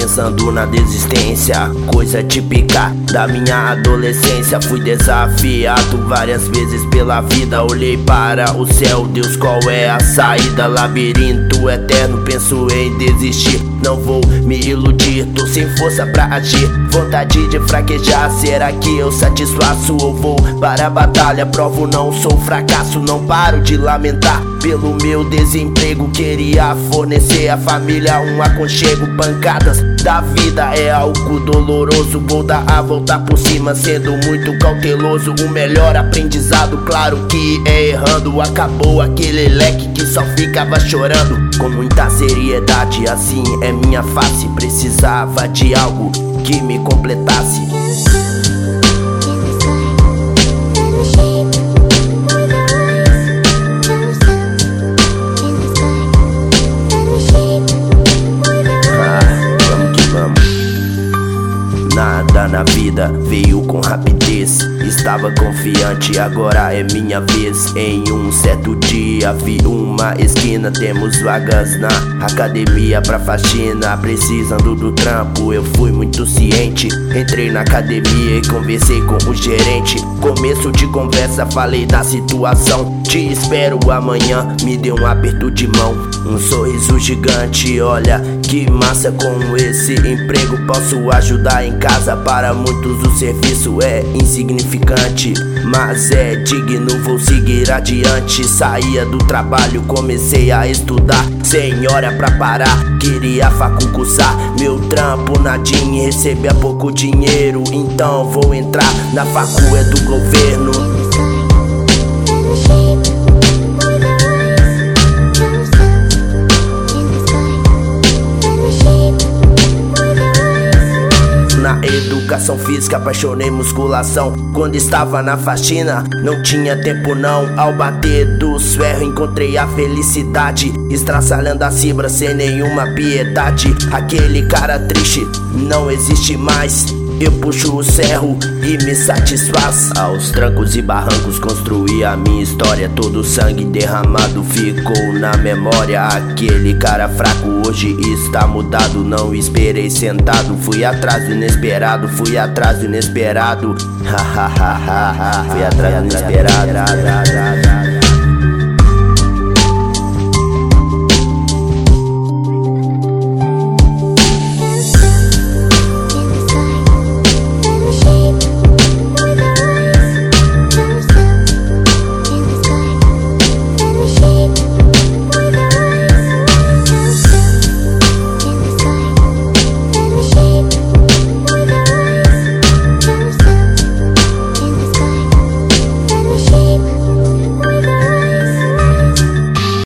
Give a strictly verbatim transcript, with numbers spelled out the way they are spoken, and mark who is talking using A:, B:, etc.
A: pensando na desistência, coisa típica da minha adolescência. Fui desafiado várias vezes pela vida, olhei para o céu, Deus, qual é a saída? Labirinto eterno, penso em desistir, não vou me iludir, tô sem força pra agir, vontade de fraquejar. Será que eu satisfaço ou vou para a batalha? Provo, não sou fracasso, não paro de lamentar pelo meu desemprego. Queria fornecer à família um aconchego. Pancadas da vida é algo doloroso, vou dar a volta por cima sendo muito cauteloso. O melhor aprendizado, claro que é errando. Acabou aquele leque que só ficava chorando. Com muita seriedade, assim é minha face. Precisava de algo que me completasse. Nada na vida veio com rapidez, estava confiante, agora é minha vez. Em um certo dia vi uma esquina, temos vagas na academia pra faxina. Precisando do trampo, eu fui muito ciente, entrei na academia e conversei com o gerente. Começo de conversa, falei da situação, te espero amanhã, me deu um aperto de mão, um sorriso gigante. Olha que massa, com esse emprego posso ajudar em casa. Para muitos o serviço é insignificante, mas é digno, vou seguir adiante. Saía do trabalho, comecei a estudar, sem hora pra parar, queria facu cursar. Meu trampo nadinha, recebia pouco dinheiro, então vou entrar na facu, é do governo. Na educação física apaixonei musculação. Quando estava na faxina não tinha tempo não. Ao bater dos ferros encontrei a felicidade, estraçalhando as fibras sem nenhuma piedade. Aquele cara triste não existe mais, eu puxo o cerro e me satisfaz. Aos trancos e barrancos construí a minha história, todo o sangue derramado ficou na memória. Aquele cara fraco hoje está mudado, não esperei sentado, fui atrás do inesperado, fui atrás do inesperado. Fui atrás do inesperado.